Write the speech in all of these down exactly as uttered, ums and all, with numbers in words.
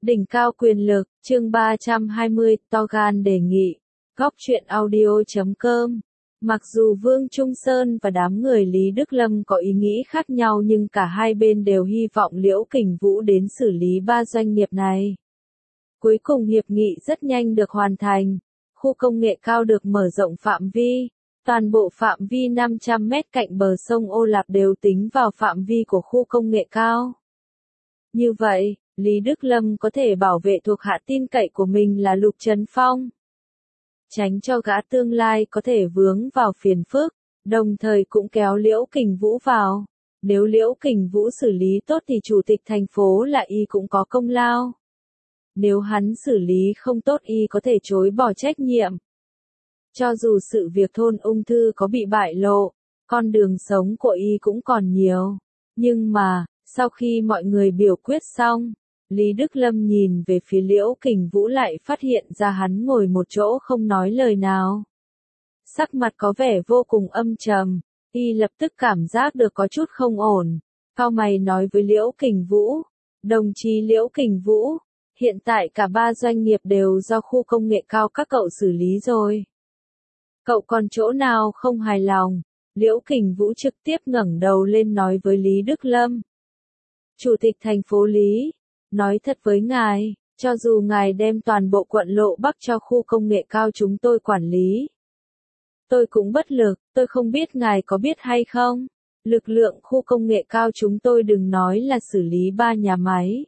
Đỉnh cao quyền lực, chương ba trăm hai mươi, to gan đề nghị. Góc truyện audio chấm com. Mặc dù Vương Trung Sơn và đám người Lý Đức Lâm có ý nghĩ khác nhau nhưng cả hai bên đều hy vọng Liễu Kình Vũ đến xử lý ba doanh nghiệp này. Cuối cùng hiệp nghị rất nhanh được hoàn thành. Khu công nghệ cao được mở rộng phạm vi. Toàn bộ phạm vi năm trăm mét cạnh bờ sông Ô Lạp đều tính vào phạm vi của khu công nghệ cao. Như vậy, Lý Đức Lâm có thể bảo vệ thuộc hạ tin cậy của mình là Lục Trấn Phong. Tránh cho gã tương lai có thể vướng vào phiền phức, đồng thời cũng kéo Liễu Kình Vũ vào. Nếu Liễu Kình Vũ xử lý tốt thì chủ tịch thành phố là y cũng có công lao. Nếu hắn xử lý không tốt y có thể chối bỏ trách nhiệm. Cho dù sự việc thôn ung thư có bị bại lộ, con đường sống của y cũng còn nhiều. Nhưng mà, sau khi mọi người biểu quyết xong, Lý Đức Lâm nhìn về phía Liễu Kình Vũ lại phát hiện ra hắn ngồi một chỗ không nói lời nào. Sắc mặt có vẻ vô cùng âm trầm, y lập tức cảm giác được có chút không ổn. Cau mày nói với Liễu Kình Vũ, đồng chí Liễu Kình Vũ, hiện tại cả ba doanh nghiệp đều do khu công nghệ cao các cậu xử lý rồi. Cậu còn chỗ nào không hài lòng? Liễu Kình Vũ trực tiếp ngẩng đầu lên nói với Lý Đức Lâm. Chủ tịch thành phố Lý, nói thật với ngài, cho dù ngài đem toàn bộ quận Lộ Bắc cho khu công nghệ cao chúng tôi quản lý, tôi cũng bất lực, tôi không biết ngài có biết hay không, lực lượng khu công nghệ cao chúng tôi đừng nói là xử lý ba nhà máy.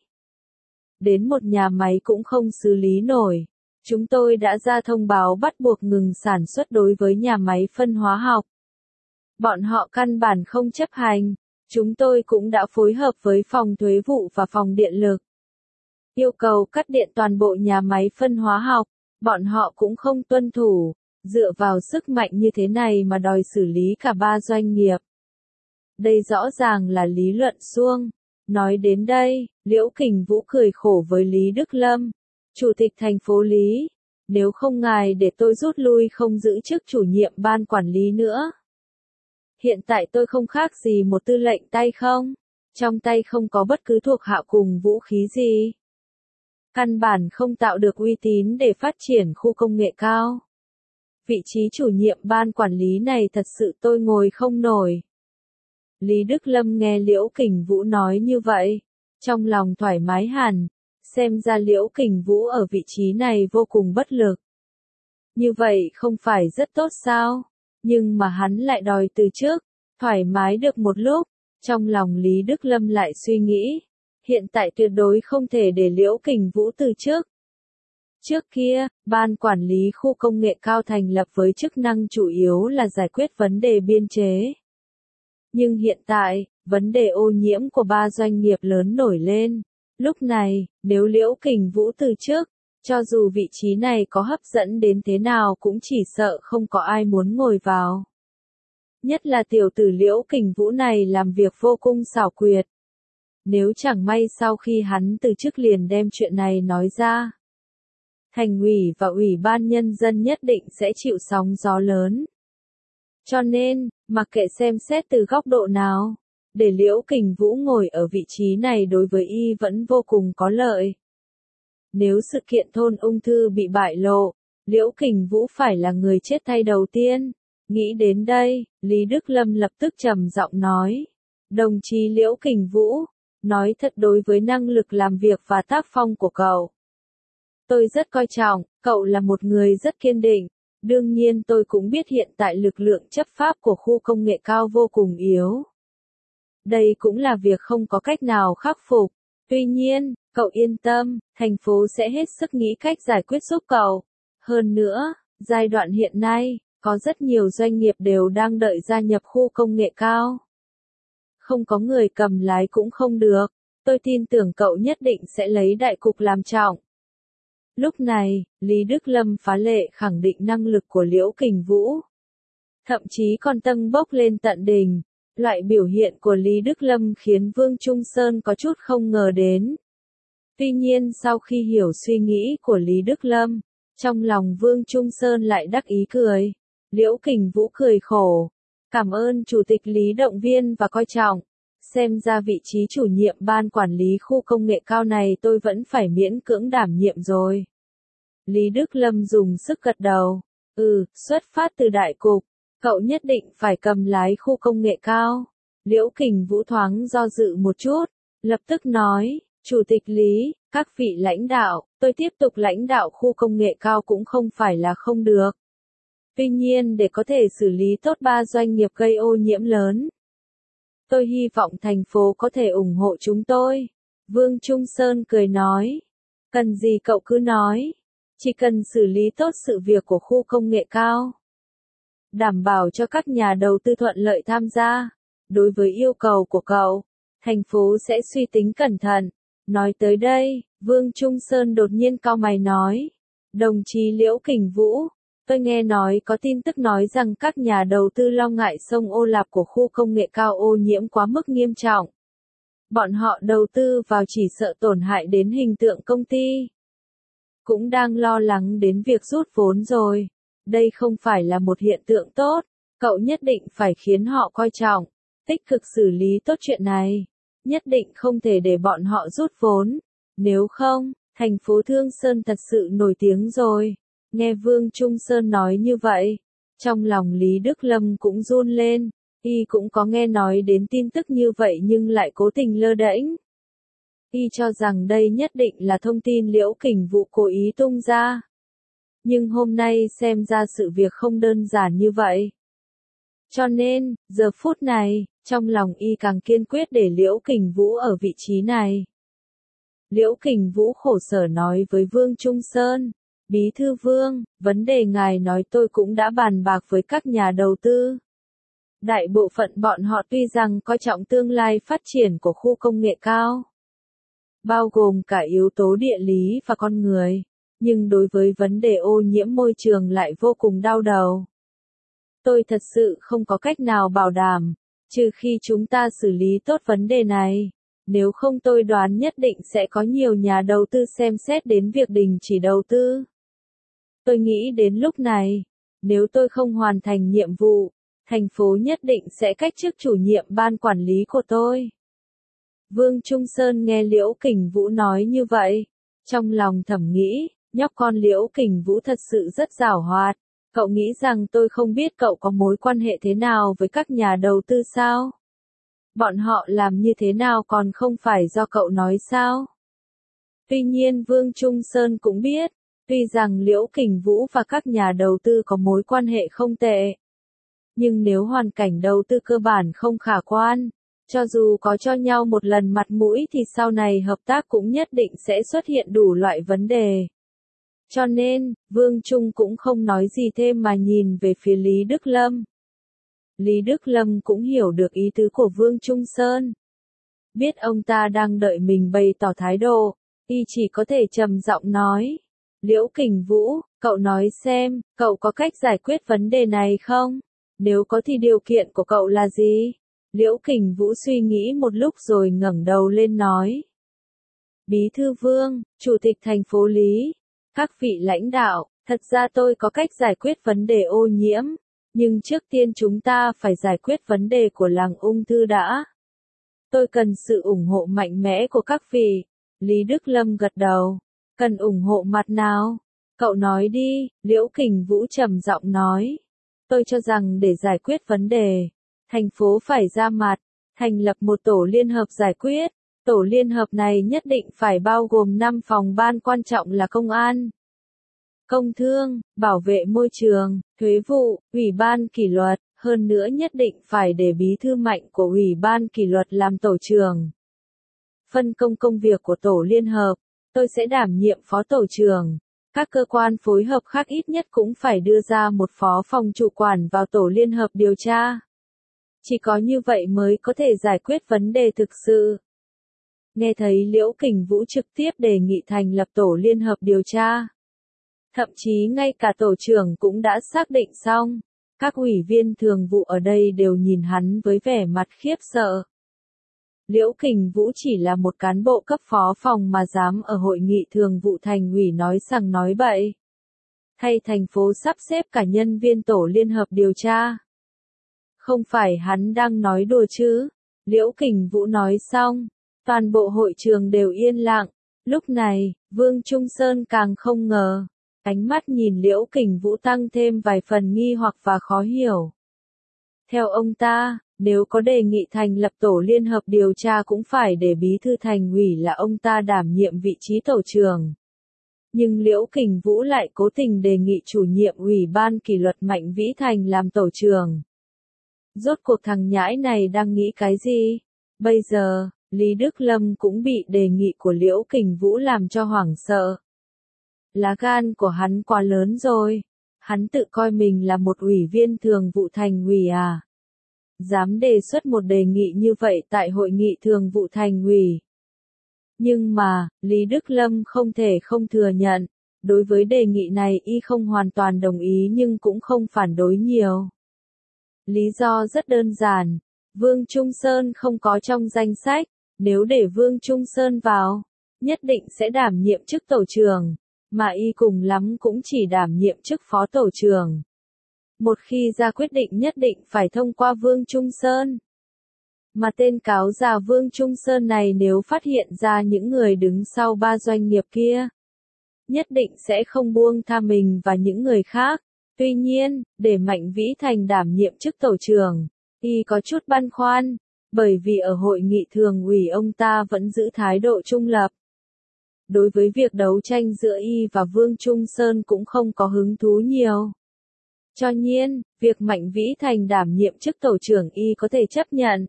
Đến một nhà máy cũng không xử lý nổi. Chúng tôi đã ra thông báo bắt buộc ngừng sản xuất đối với nhà máy phân hóa học. Bọn họ căn bản không chấp hành. Chúng tôi cũng đã phối hợp với phòng thuế vụ và phòng điện lực. Yêu cầu cắt điện toàn bộ nhà máy phân hóa học. Bọn họ cũng không tuân thủ. Dựa vào sức mạnh như thế này mà đòi xử lý cả ba doanh nghiệp. Đây rõ ràng là lý luận suông. Nói đến đây, Liễu Kình Vũ cười khổ với Lý Đức Lâm. Chủ tịch thành phố Lý, nếu không ngài để tôi rút lui không giữ chức chủ nhiệm ban quản lý nữa. Hiện tại tôi không khác gì một tư lệnh tay không, trong tay không có bất cứ thuộc hạ cùng vũ khí gì. Căn bản không tạo được uy tín để phát triển khu công nghệ cao. Vị trí chủ nhiệm ban quản lý này thật sự tôi ngồi không nổi. Lý Đức Lâm nghe Liễu Kình Vũ nói như vậy, trong lòng thoải mái hẳn. Xem ra Liễu Kình Vũ ở vị trí này vô cùng bất lực. Như vậy không phải rất tốt sao? Nhưng mà hắn lại đòi từ chức, thoải mái được một lúc. Trong lòng Lý Đức Lâm lại suy nghĩ, hiện tại tuyệt đối không thể để Liễu Kình Vũ từ chức. Trước kia, ban quản lý khu công nghệ cao thành lập với chức năng chủ yếu là giải quyết vấn đề biên chế. Nhưng hiện tại, vấn đề ô nhiễm của ba doanh nghiệp lớn nổi lên. Lúc này, nếu Liễu Kình Vũ từ chức, cho dù vị trí này có hấp dẫn đến thế nào cũng chỉ sợ không có ai muốn ngồi vào. Nhất là tiểu tử Liễu Kình Vũ này làm việc vô cùng xảo quyệt. Nếu chẳng may sau khi hắn từ chức liền đem chuyện này nói ra, thành ủy và ủy ban nhân dân nhất định sẽ chịu sóng gió lớn. Cho nên, mặc kệ xem xét từ góc độ nào, để Liễu Kình Vũ ngồi ở vị trí này đối với y vẫn vô cùng có lợi. Nếu sự kiện thôn ung thư bị bại lộ, Liễu Kình Vũ phải là người chết thay đầu tiên. Nghĩ đến đây, Lý Đức Lâm lập tức trầm giọng nói. Đồng chí Liễu Kình Vũ, nói thật đối với năng lực làm việc và tác phong của cậu. Tôi rất coi trọng, cậu là một người rất kiên định. Đương nhiên tôi cũng biết hiện tại lực lượng chấp pháp của khu công nghệ cao vô cùng yếu. Đây cũng là việc không có cách nào khắc phục. Tuy nhiên, cậu yên tâm, thành phố sẽ hết sức nghĩ cách giải quyết giúp cậu. Hơn nữa, giai đoạn hiện nay, có rất nhiều doanh nghiệp đều đang đợi gia nhập khu công nghệ cao. Không có người cầm lái cũng không được. Tôi tin tưởng cậu nhất định sẽ lấy đại cục làm trọng. Lúc này, Lý Đức Lâm phá lệ khẳng định năng lực của Liễu Kình Vũ. Thậm chí còn tâng bốc lên tận đỉnh. Loại biểu hiện của Lý Đức Lâm khiến Vương Trung Sơn có chút không ngờ đến. Tuy nhiên sau khi hiểu suy nghĩ của Lý Đức Lâm, trong lòng Vương Trung Sơn lại đắc ý cười. Liễu Kình Vũ cười khổ. Cảm ơn Chủ tịch Lý động viên và coi trọng. xem ra vị trí chủ nhiệm ban quản lý khu công nghệ cao này tôi vẫn phải miễn cưỡng đảm nhiệm rồi. Lý Đức Lâm dùng sức gật đầu. Ừ, xuất phát từ đại cục, cậu nhất định phải cầm lái khu công nghệ cao. Liễu Kình Vũ thoáng do dự một chút, lập tức nói, Chủ tịch Lý, các vị lãnh đạo, tôi tiếp tục lãnh đạo khu công nghệ cao cũng không phải là không được. Tuy nhiên để có thể xử lý tốt ba doanh nghiệp gây ô nhiễm lớn, tôi hy vọng thành phố có thể ủng hộ chúng tôi. Vương Trung Sơn cười nói, cần gì cậu cứ nói, chỉ cần xử lý tốt sự việc của khu công nghệ cao, đảm bảo cho các nhà đầu tư thuận lợi tham gia. Đối với yêu cầu của cậu, thành phố sẽ suy tính cẩn thận. Nói tới đây, Vương Trung Sơn đột nhiên cau mày nói, đồng chí Liễu Kình Vũ, tôi nghe nói có tin tức nói rằng các nhà đầu tư lo ngại sông Ô Lạp của khu công nghệ cao ô nhiễm quá mức nghiêm trọng. Bọn họ đầu tư vào chỉ sợ tổn hại đến hình tượng công ty. Cũng đang lo lắng đến việc rút vốn rồi. Đây không phải là một hiện tượng tốt, cậu nhất định phải khiến họ coi trọng, tích cực xử lý tốt chuyện này. Nhất định không thể để bọn họ rút vốn. Nếu không, thành phố Thương Sơn thật sự nổi tiếng rồi. Nghe Vương Trung Sơn nói như vậy, trong lòng Lý Đức Lâm cũng run lên. Y cũng có nghe nói đến tin tức như vậy nhưng lại cố tình lơ đễnh. Y cho rằng đây nhất định là thông tin Liễu Kình Vũ cố ý tung ra. Nhưng hôm nay xem ra sự việc không đơn giản như vậy. Cho nên, giờ phút này, trong lòng Y càng kiên quyết để Liễu Kình Vũ ở vị trí này. Liễu Kình Vũ khổ sở nói với Vương Trung Sơn, Bí thư Vương, vấn đề ngài nói tôi cũng đã bàn bạc với các nhà đầu tư. Đại bộ phận bọn họ tuy rằng coi trọng tương lai phát triển của khu công nghệ cao, bao gồm cả yếu tố địa lý và con người, nhưng đối với vấn đề ô nhiễm môi trường lại vô cùng đau đầu. Tôi thật sự không có cách nào bảo đảm, trừ khi chúng ta xử lý tốt vấn đề này. Nếu không tôi đoán nhất định sẽ có nhiều nhà đầu tư xem xét đến việc đình chỉ đầu tư. Tôi nghĩ đến lúc này, nếu tôi không hoàn thành nhiệm vụ, thành phố nhất định sẽ cách chức chủ nhiệm ban quản lý của tôi. Vương Trung Sơn nghe Liễu Kình Vũ nói như vậy, trong lòng thầm nghĩ, nhóc con Liễu Kình Vũ thật sự rất giảo hoạt. Cậu nghĩ rằng tôi không biết cậu có mối quan hệ thế nào với các nhà đầu tư sao? Bọn họ làm như thế nào còn không phải do cậu nói sao? Tuy nhiên Vương Trung Sơn cũng biết, tuy rằng Liễu Kình Vũ và các nhà đầu tư có mối quan hệ không tệ, nhưng nếu hoàn cảnh đầu tư cơ bản không khả quan, cho dù có cho nhau một lần mặt mũi thì sau này hợp tác cũng nhất định sẽ xuất hiện đủ loại vấn đề. Cho nên, Vương Trung cũng không nói gì thêm mà nhìn về phía Lý Đức Lâm. Lý Đức Lâm cũng hiểu được ý tứ của Vương Trung Sơn. Biết ông ta đang đợi mình bày tỏ thái độ, y chỉ có thể trầm giọng nói. Liễu Kình Vũ, cậu nói xem, cậu có cách giải quyết vấn đề này không? Nếu có thì điều kiện của cậu là gì? Liễu Kình Vũ suy nghĩ một lúc rồi ngẩng đầu lên nói. Bí thư Vương, Chủ tịch thành phố Lý, các vị lãnh đạo, thật ra tôi có cách giải quyết vấn đề ô nhiễm, nhưng trước tiên chúng ta phải giải quyết vấn đề của làng ung thư đã. Tôi cần sự ủng hộ mạnh mẽ của các vị. Lý Đức Lâm gật đầu. Cần ủng hộ mặt nào? Cậu nói đi, Liễu Kình Vũ trầm giọng nói. Tôi cho rằng để giải quyết vấn đề, thành phố phải ra mặt, thành lập một tổ liên hợp giải quyết. Tổ liên hợp này nhất định phải bao gồm năm phòng ban quan trọng là công an, công thương, bảo vệ môi trường, thuế vụ, ủy ban kỷ luật, hơn nữa nhất định phải để bí thư mạnh của ủy ban kỷ luật làm tổ trưởng. Phân công công việc của tổ liên hợp, tôi sẽ đảm nhiệm phó tổ trưởng. Các cơ quan phối hợp khác ít nhất cũng phải đưa ra một phó phòng chủ quản vào tổ liên hợp điều tra. Chỉ có như vậy mới có thể giải quyết vấn đề thực sự. Nghe thấy Liễu Kình Vũ trực tiếp đề nghị thành lập tổ liên hợp điều tra. Thậm chí ngay cả tổ trưởng cũng đã xác định xong. Các ủy viên thường vụ ở đây đều nhìn hắn với vẻ mặt khiếp sợ. Liễu Kình Vũ chỉ là một cán bộ cấp phó phòng mà dám ở hội nghị thường vụ thành ủy nói sằng nói bậy. Thay thành phố sắp xếp cả nhân viên tổ liên hợp điều tra. Không phải hắn đang nói đùa chứ? Liễu Kình Vũ nói xong, toàn bộ hội trường đều yên lặng. Lúc này, Vương Trung Sơn càng không ngờ. Ánh mắt nhìn Liễu Kình Vũ tăng thêm vài phần nghi hoặc và khó hiểu. Theo ông ta, nếu có đề nghị thành lập tổ liên hợp điều tra cũng phải để bí thư thành ủy là ông ta đảm nhiệm vị trí tổ trưởng. Nhưng Liễu Kình Vũ lại cố tình đề nghị chủ nhiệm ủy ban kỷ luật Mạnh Vĩ Thành làm tổ trưởng. Rốt cuộc thằng nhãi này đang nghĩ cái gì? Bây giờ, Lý Đức Lâm cũng bị đề nghị của Liễu Kình Vũ làm cho hoảng sợ. Lá gan của hắn quá lớn rồi. Hắn tự coi mình là một ủy viên thường vụ thành ủy à? Dám đề xuất một đề nghị như vậy tại hội nghị thường vụ thành ủy. Nhưng mà, Lý Đức Lâm không thể không thừa nhận, đối với đề nghị này y không hoàn toàn đồng ý nhưng cũng không phản đối nhiều. Lý do rất đơn giản, Vương Trung Sơn không có trong danh sách, nếu để Vương Trung Sơn vào, nhất định sẽ đảm nhiệm chức tổ trưởng, mà y cùng lắm cũng chỉ đảm nhiệm chức phó tổ trưởng. Một khi ra quyết định nhất định phải thông qua Vương Trung Sơn. Mà tên cáo già Vương Trung Sơn này nếu phát hiện ra những người đứng sau ba doanh nghiệp kia, nhất định sẽ không buông tha mình và những người khác. Tuy nhiên, để Mạnh Vĩ Thành đảm nhiệm chức tổ trưởng, y có chút băn khoăn, bởi vì ở hội nghị thường ủy ông ta vẫn giữ thái độ trung lập. Đối với việc đấu tranh giữa y và Vương Trung Sơn cũng không có hứng thú nhiều. Cho nhiên, việc Mạnh Vĩ Thành đảm nhiệm chức tổ trưởng y có thể chấp nhận.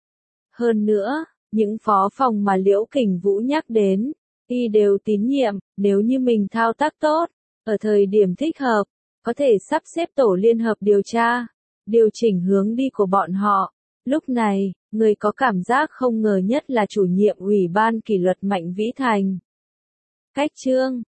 Hơn nữa, những phó phòng mà Liễu Kình Vũ nhắc đến, y đều tín nhiệm, nếu như mình thao tác tốt, ở thời điểm thích hợp, có thể sắp xếp tổ liên hợp điều tra, điều chỉnh hướng đi của bọn họ. Lúc này, người có cảm giác không ngờ nhất là chủ nhiệm ủy ban kỷ luật Mạnh Vĩ Thành. Cách chương